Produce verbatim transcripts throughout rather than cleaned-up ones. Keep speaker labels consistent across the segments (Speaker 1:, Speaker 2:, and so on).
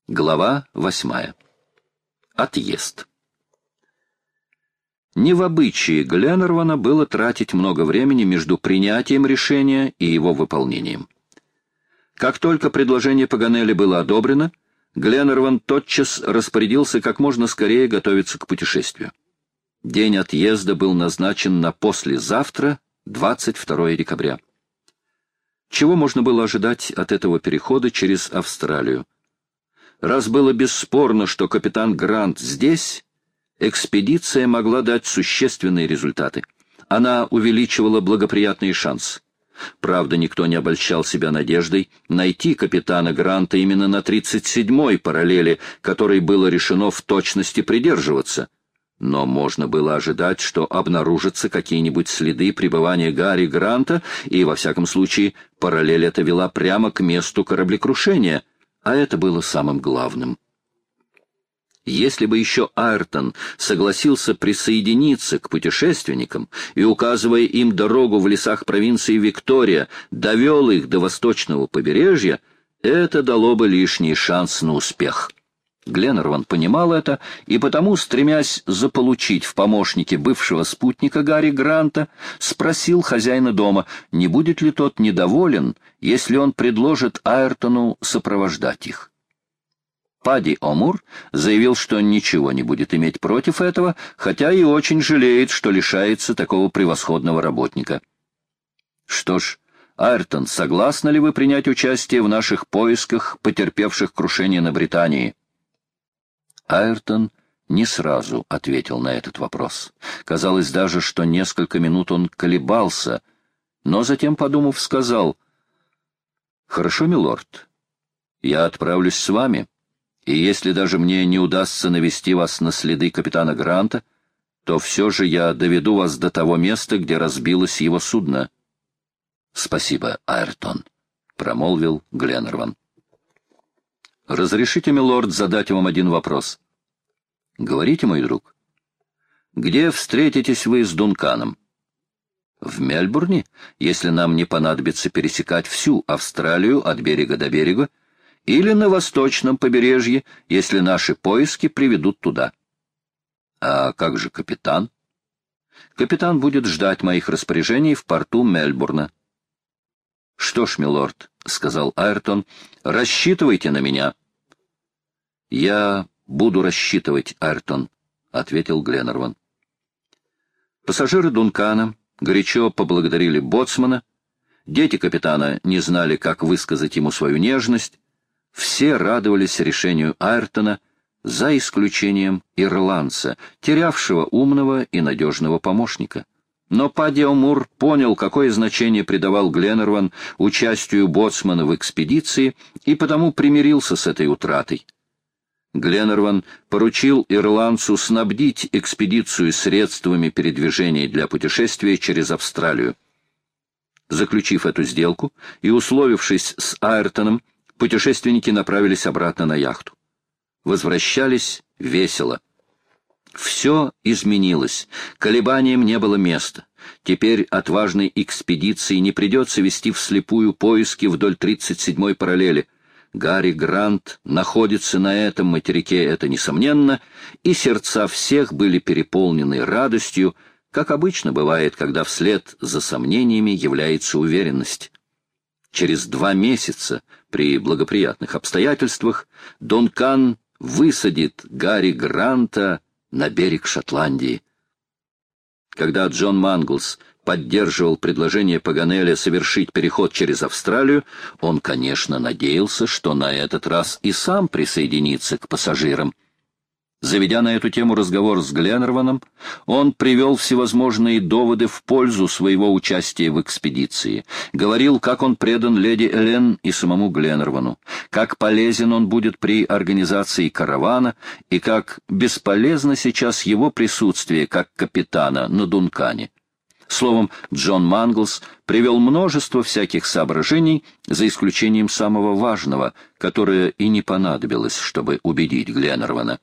Speaker 1: Глава восьмая. Отъезд. Не в обычае Гленнервана было тратить много времени между принятием решения и его выполнением. Как только предложение Паганелли было одобрено, Гленнерван тотчас распорядился как можно скорее готовиться к путешествию. День отъезда был назначен на послезавтра, двадцать второе декабря. Чего можно было ожидать от этого перехода через Австралию? Раз было бесспорно, что капитан Грант здесь, экспедиция могла дать существенные результаты. Она увеличивала благоприятные шансы. Правда, никто не обольщал себя надеждой найти капитана Гранта именно на тридцать седьмой параллели, которой было решено в точности придерживаться. Но можно было ожидать, что обнаружатся какие-нибудь следы пребывания Гарри Гранта, и, во всяком случае, параллель эта вела прямо к месту кораблекрушения, а это было самым главным. Если бы еще Айртон согласился присоединиться к путешественникам и, указывая им дорогу в лесах провинции Виктория, довел их до восточного побережья, это дало бы лишний шанс на успех. Гленнерван понимал это, и потому, стремясь заполучить в помощнике бывшего спутника Гарри Гранта, спросил хозяина дома, не будет ли тот недоволен, если он предложит Айртону сопровождать их. Падди Омур заявил, что ничего не будет иметь против этого, хотя и очень жалеет, что лишается такого превосходного работника. Что ж, Айртон, согласны ли вы принять участие в наших поисках потерпевших крушение на Британии? Айртон не сразу ответил на этот вопрос. Казалось даже, что несколько минут он колебался, но затем, подумав, сказал: «Хорошо, милорд, я отправлюсь с вами, и если даже мне не удастся навести вас на следы капитана Гранта, то все же я доведу вас до того места, где разбилось его судно». «Спасибо, Айртон», — промолвил Гленнерван. «Разрешите, милорд, задать вам один вопрос?» «Говорите, мой друг». «Где встретитесь вы с Дунканом?» «В Мельбурне, если нам не понадобится пересекать всю Австралию от берега до берега, или на восточном побережье, если наши поиски приведут туда». «А как же капитан?» «Капитан будет ждать моих распоряжений в порту Мельбурна». «Что ж, милорд», — сказал Айртон, — «рассчитывайте на меня». «Я буду рассчитывать, Айртон», — ответил Гленнерван. Пассажиры Дункана горячо поблагодарили боцмана. Дети капитана не знали, как высказать ему свою нежность. Все радовались решению Айртона, за исключением ирландца, терявшего умного и надежного помощника. Но Падди Омур понял, какое значение придавал Гленнерван участию боцмана в экспедиции, и потому примирился с этой утратой. Гленнерван поручил ирландцу снабдить экспедицию средствами передвижения для путешествия через Австралию. Заключив эту сделку и условившись с Айртоном, путешественники направились обратно на яхту. Возвращались весело. Все изменилось, колебаниям не было места. Теперь отважной экспедиции не придется вести вслепую поиски вдоль тридцать седьмой параллели. Гарри Грант находится на этом материке, это несомненно, и сердца всех были переполнены радостью, как обычно бывает, когда вслед за сомнениями является уверенность. Через два месяца, при благоприятных обстоятельствах, Дункан высадит Гарри Гранта на берег Шотландии. Когда Джон Манглс поддерживал предложение Паганелли совершить переход через Австралию, он, конечно, надеялся, что на этот раз и сам присоединится к пассажирам. Заведя на эту тему разговор с Гленнерваном, он привел всевозможные доводы в пользу своего участия в экспедиции. Говорил, как он предан леди Элен и самому Гленнервану, как полезен он будет при организации каравана и как бесполезно сейчас его присутствие как капитана на Дункане. Словом, Джон Манглс привел множество всяких соображений, за исключением самого важного, которое и не понадобилось, чтобы убедить Гленнервана.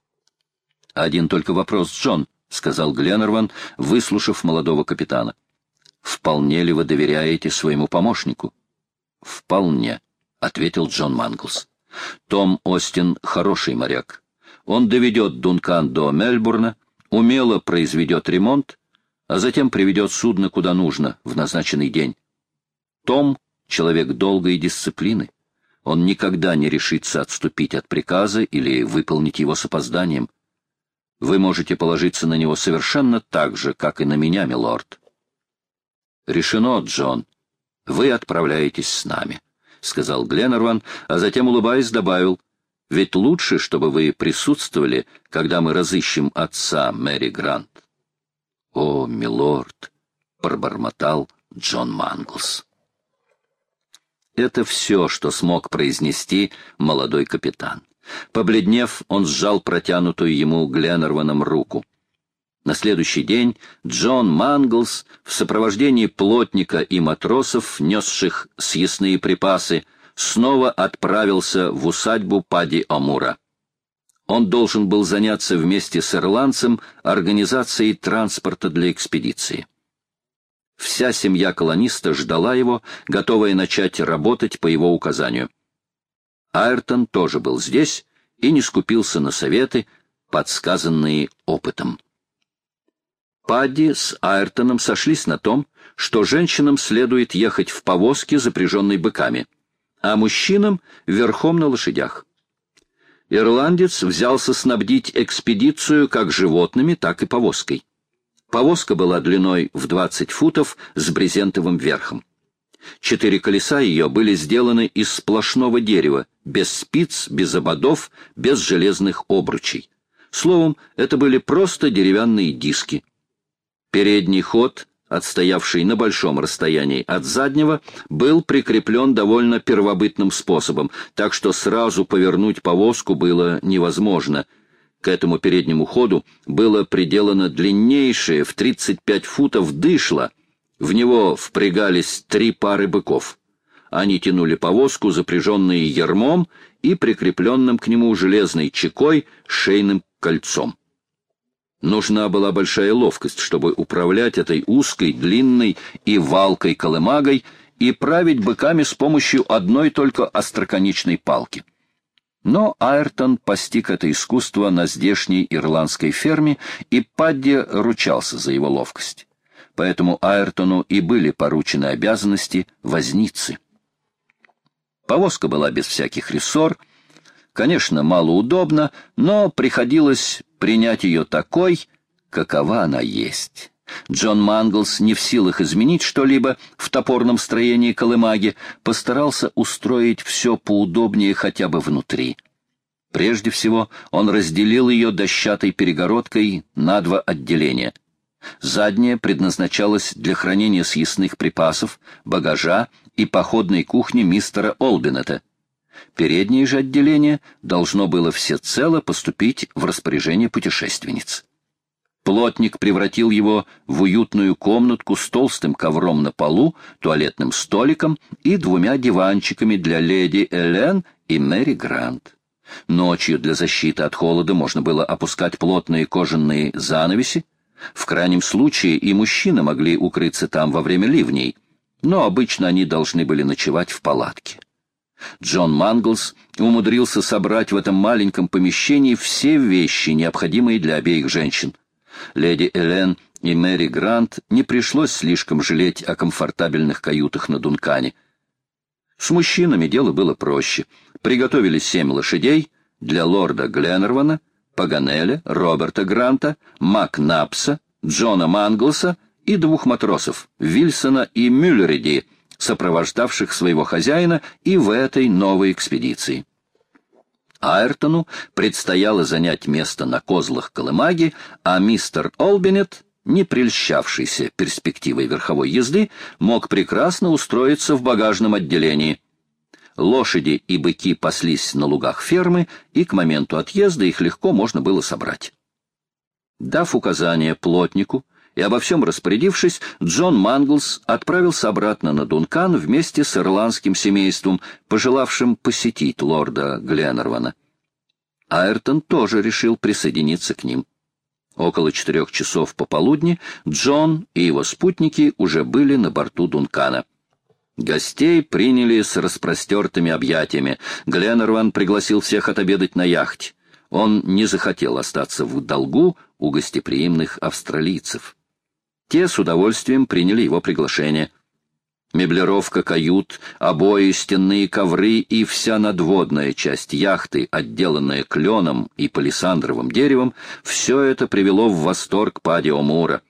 Speaker 1: «Один только вопрос, Джон», — сказал Гленнерван, выслушав молодого капитана. «Вполне ли вы доверяете своему помощнику?» «Вполне», — ответил Джон Манглс. Том Остин хороший моряк. Он доведет Дункан до Мельбурна, умело произведет ремонт, а затем приведет судно куда нужно в назначенный день. Том — человек долгой дисциплины. Он никогда не решится отступить от приказа или выполнить его с опозданием. Вы можете положиться на него совершенно так же, как и на меня, милорд. Решено, Джон. Вы отправляетесь с нами, — сказал Гленарван, а затем, улыбаясь, добавил: ведь лучше, чтобы вы присутствовали, когда мы разыщем отца Мэри Грант. — О, милорд! — пробормотал Джон Манглс. Это все, что смог произнести молодой капитан. Побледнев, он сжал протянутую ему Гленарваном руку. На следующий день Джон Манглс в сопровождении плотника и матросов, несших съестные припасы, снова отправился в усадьбу Падди Омура. Он должен был заняться вместе с ирландцем организацией транспорта для экспедиции. Вся семья колониста ждала его, готовая начать работать по его указанию. Айртон тоже был здесь и не скупился на советы, подсказанные опытом. Падди с Айртоном сошлись на том, что женщинам следует ехать в повозке, запряженной быками, а мужчинам — верхом на лошадях. Ирландец взялся снабдить экспедицию как животными, так и повозкой. Повозка была длиной в двадцать футов с брезентовым верхом. Четыре колеса ее были сделаны из сплошного дерева, без спиц, без ободов, без железных обручей. Словом, это были просто деревянные диски. Передний ход, отстоявший на большом расстоянии от заднего, был прикреплен довольно первобытным способом, так что сразу повернуть повозку было невозможно. К этому переднему ходу было приделано длиннейшее в тридцать пять футов дышло. В него впрягались три пары быков. Они тянули повозку, запряженные ярмом и прикрепленным к нему железной чекой шейным кольцом. Нужна была большая ловкость, чтобы управлять этой узкой, длинной и валкой колымагой и править быками с помощью одной только остроконечной палки. Но Айртон постиг это искусство на здешней ирландской ферме, и Падди ручался за его ловкость. Поэтому Айртону и были поручены обязанности возницы. Повозка была без всяких рессор, конечно, малоудобна, но приходилось принять ее такой, какова она есть. Джон Манглс, не в силах изменить что-либо в топорном строении колымаги, постарался устроить все поудобнее хотя бы внутри. Прежде всего, он разделил ее дощатой перегородкой на два отделения. Задняя предназначалась для хранения съестных припасов, багажа и походной кухни мистера Олбинета. Переднее же отделение должно было всецело поступить в распоряжение путешественниц. Плотник превратил его в уютную комнатку с толстым ковром на полу, туалетным столиком и двумя диванчиками для леди Элен и Мэри Грант. Ночью для защиты от холода можно было опускать плотные кожаные занавеси. В крайнем случае и мужчины могли укрыться там во время ливней, но обычно они должны были ночевать в палатке. Джон Манглс умудрился собрать в этом маленьком помещении все вещи, необходимые для обеих женщин. Леди Элен и Мэри Грант не пришлось слишком жалеть о комфортабельных каютах на Дункане. С мужчинами дело было проще. Приготовили семь лошадей для лорда Гленарвана, Паганеля, Роберта Гранта, Макнапса, Джона Манглса и двух матросов, Вильсона и Мюллериди, сопровождавших своего хозяина и в этой новой экспедиции. Айртону предстояло занять место на козлах колымаги, а мистер Олбинет, не прельщавшийся перспективой верховой езды, мог прекрасно устроиться в багажном отделении. Лошади и быки паслись на лугах фермы, и к моменту отъезда их легко можно было собрать. Дав указание плотнику и обо всем распорядившись, Джон Манглс отправился обратно на Дункан вместе с ирландским семейством, пожелавшим посетить лорда Гленарвана. Айртон тоже решил присоединиться к ним. Около четырех часов пополудни Джон и его спутники уже были на борту Дункана. Гостей приняли с распростертыми объятиями. Гленнерван пригласил всех отобедать на яхте. Он не захотел остаться в долгу у гостеприимных австралийцев. Те с удовольствием приняли его приглашение. Меблировка кают, обои, стенные ковры и вся надводная часть яхты, отделанная кленом и палисандровым деревом, все это привело в восторг Падди О'Мура.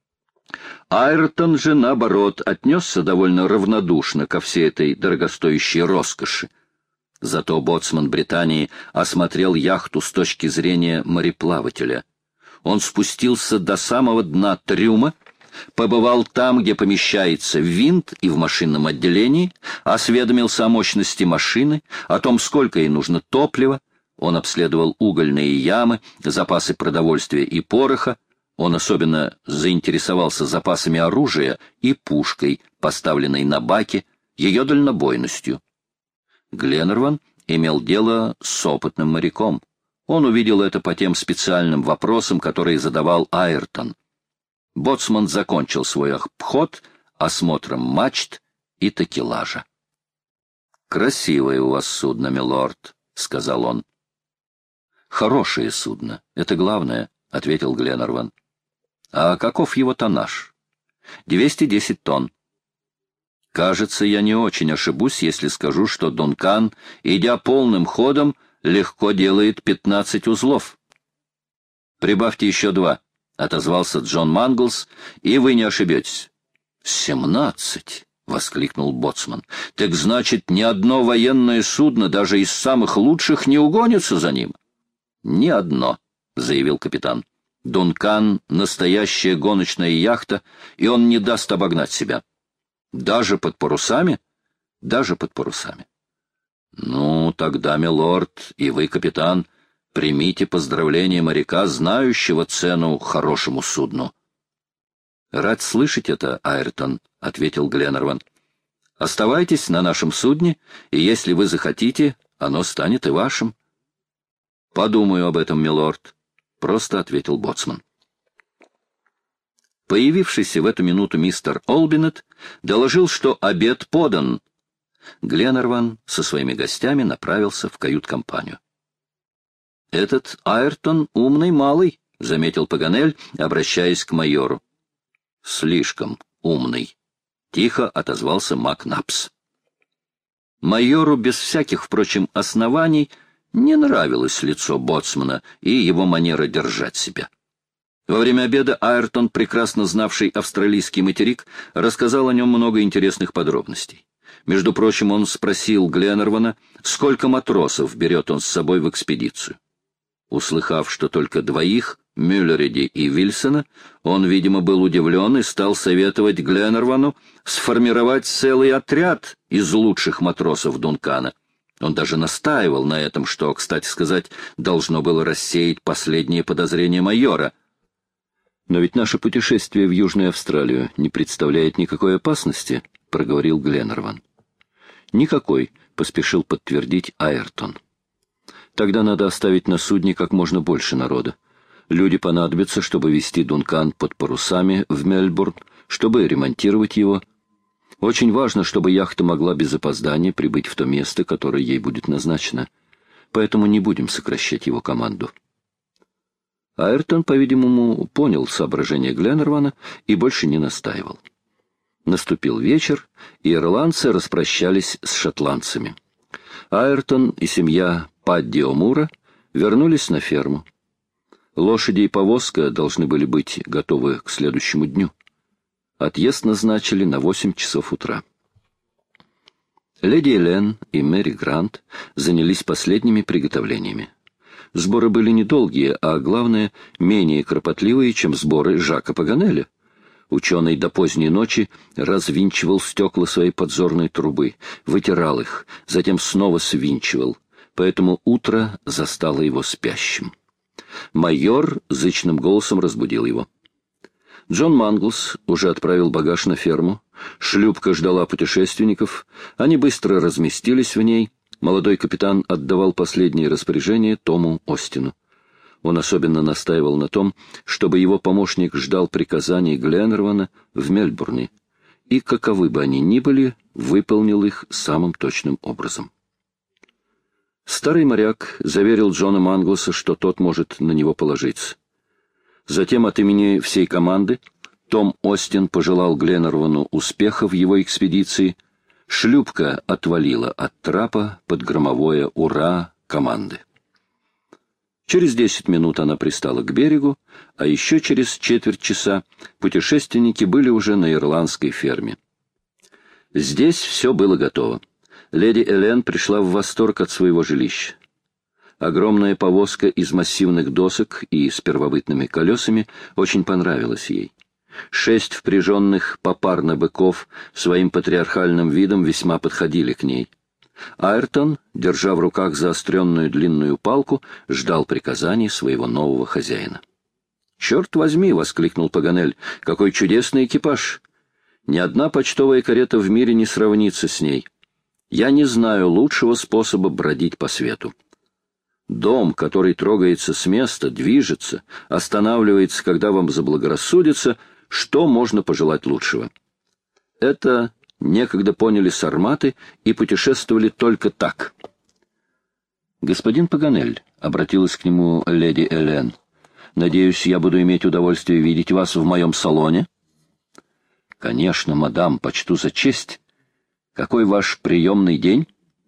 Speaker 1: Айртон же, наоборот, отнесся довольно равнодушно ко всей этой дорогостоящей роскоши. Зато боцман Британии осмотрел яхту с точки зрения мореплавателя. Он спустился до самого дна трюма, побывал там, где помещается винт и в машинном отделении, осведомился о мощности машины, о том, сколько ей нужно топлива. Он обследовал угольные ямы, запасы продовольствия и пороха. Он особенно заинтересовался запасами оружия и пушкой, поставленной на баке, ее дальнобойностью. Гленнерван имел дело с опытным моряком. Он увидел это по тем специальным вопросам, которые задавал Айртон. Боцман закончил свой обход осмотром мачт и такелажа. «Красивое у вас судно, милорд», — сказал он. «Хорошее судно, это главное», — ответил Гленнерван. «А каков его тоннаж?» «двести десять тонн». «Кажется, я не очень ошибусь, если скажу, что Дункан, идя полным ходом, легко делает пятнадцать узлов». «Прибавьте еще два», — отозвался Джон Манглс, — «и вы не ошибетесь». «Семнадцать!» — воскликнул боцман. «Так значит, ни одно военное судно, даже из самых лучших, не угонится за ним?» «Ни одно», — заявил капитан. «Дункан — настоящая гоночная яхта, и он не даст обогнать себя. Даже под парусами? Даже под парусами». «Ну, тогда, милорд, и вы, капитан, примите поздравления моряка, знающего цену хорошему судну». «Рад слышать это, Айртон», — ответил Гленнерван. «Оставайтесь на нашем судне, и если вы захотите, оно станет и вашим». «Подумаю об этом, милорд», — просто ответил боцман. Появившийся в эту минуту мистер Олбинет доложил, что обед подан. Гленнерван со своими гостями направился в кают-компанию. «Этот Айртон умный малый», — заметил Паганель, обращаясь к майору. «Слишком умный», — тихо отозвался Макнапс. Майору без всяких, впрочем, оснований не нравилось лицо боцмана и его манера держать себя. Во время обеда Айртон, прекрасно знавший австралийский материк, рассказал о нем много интересных подробностей. Между прочим, он спросил Гленнервана, сколько матросов берет он с собой в экспедицию. Услыхав, что только двоих, Мюллериди и Вильсона, он, видимо, был удивлен и стал советовать Гленнервану сформировать целый отряд из лучших матросов Дункана. Он даже настаивал на этом, что, кстати сказать, должно было рассеять последние подозрения майора. «Но ведь наше путешествие в Южную Австралию не представляет никакой опасности», — проговорил Гленнерван. «Никакой», — поспешил подтвердить Айртон. «Тогда надо оставить на судне как можно больше народа. Люди понадобятся, чтобы вести Дункан под парусами в Мельбурн, чтобы ремонтировать его. Очень важно, чтобы яхта могла без опоздания прибыть в то место, которое ей будет назначено. Поэтому не будем сокращать его команду». Айртон, по-видимому, понял соображение Гленнервана и больше не настаивал. Наступил вечер, и ирландцы распрощались с шотландцами. Айртон и семья Падди О'Мура вернулись на ферму. Лошади и повозка должны были быть готовы к следующему дню. Отъезд назначили на восемь часов утра. Леди Элен и Мэри Грант занялись последними приготовлениями. Сборы были недолгие, а главное, менее кропотливые, чем сборы Жака Паганеля. Ученый до поздней ночи развинчивал стекла своей подзорной трубы, вытирал их, затем снова свинчивал, поэтому утро застало его спящим. Майор зычным голосом разбудил его. Джон Манглс уже отправил багаж на ферму. Шлюпка ждала путешественников. Они быстро разместились в ней. Молодой капитан отдавал последние распоряжения Тому Остину. Он особенно настаивал на том, чтобы его помощник ждал приказаний Гленнервана в Мельбурне, и, каковы бы они ни были, выполнил их самым точным образом. Старый моряк заверил Джона Манглса, что тот может на него положиться. Затем от имени всей команды Том Остин пожелал Гленнервану успеха в его экспедиции. Шлюпка отвалила от трапа под громовое «Ура!» команды. Через десять минут она пристала к берегу, а еще через четверть часа путешественники были уже на ирландской ферме. Здесь все было готово. Леди Элен пришла в восторг от своего жилища. Огромная повозка из массивных досок и с первобытными колесами очень понравилась ей. Шесть впряженных попарно быков своим патриархальным видом весьма подходили к ней. Айртон, держа в руках заостренную длинную палку, ждал приказаний своего нового хозяина. «Черт возьми!» — воскликнул Паганель. «Какой чудесный экипаж! Ни одна почтовая карета в мире не сравнится с ней. Я не знаю лучшего способа бродить по свету. Дом, который трогается с места, движется, останавливается, когда вам заблагорассудится, что можно пожелать лучшего? Это некогда поняли сарматы и путешествовали только так». «Господин Паганель», — обратилась к нему леди Элен, — «надеюсь, я буду иметь удовольствие видеть вас в моем салоне?» «Конечно, мадам, почту за честь. Какой ваш приемный день?»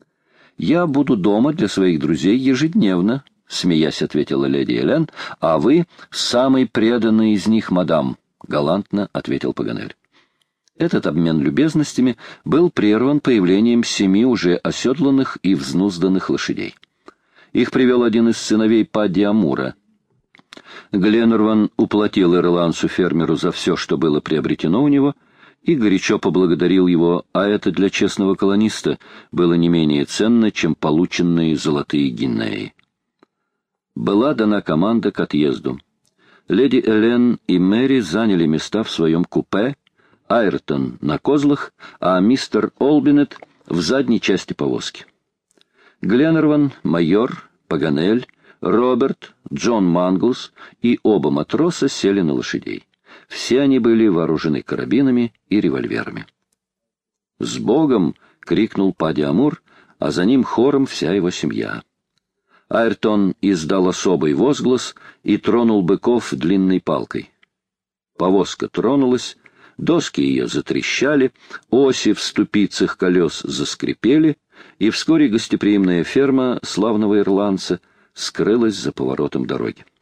Speaker 1: «Я буду дома для своих друзей ежедневно», — смеясь ответила леди Элен, — «а вы самый преданный из них, мадам», — галантно ответил Паганель. Этот обмен любезностями был прерван появлением семи уже оседланных и взнузданных лошадей. Их привел один из сыновей Падди Амура. Гленнерван уплатил ирландцу-фермеру за все, что было приобретено у него, и горячо поблагодарил его, а это для честного колониста было не менее ценно, чем полученные золотые гинеи. Была дана команда к отъезду. Леди Элен и Мэри заняли места в своем купе, Айртон на козлах, а мистер Олбинет в задней части повозки. Гленнерван, майор, Паганель, Роберт, Джон Манглс и оба матроса сели на лошадей. Все они были вооружены карабинами и револьверами. «С Богом!» — крикнул Падди Амур, а за ним хором вся его семья. Айртон издал особый возглас и тронул быков длинной палкой. Повозка тронулась, доски ее затрещали, оси в ступицах колес заскрипели, и вскоре гостеприимная ферма славного ирландца скрылась за поворотом дороги.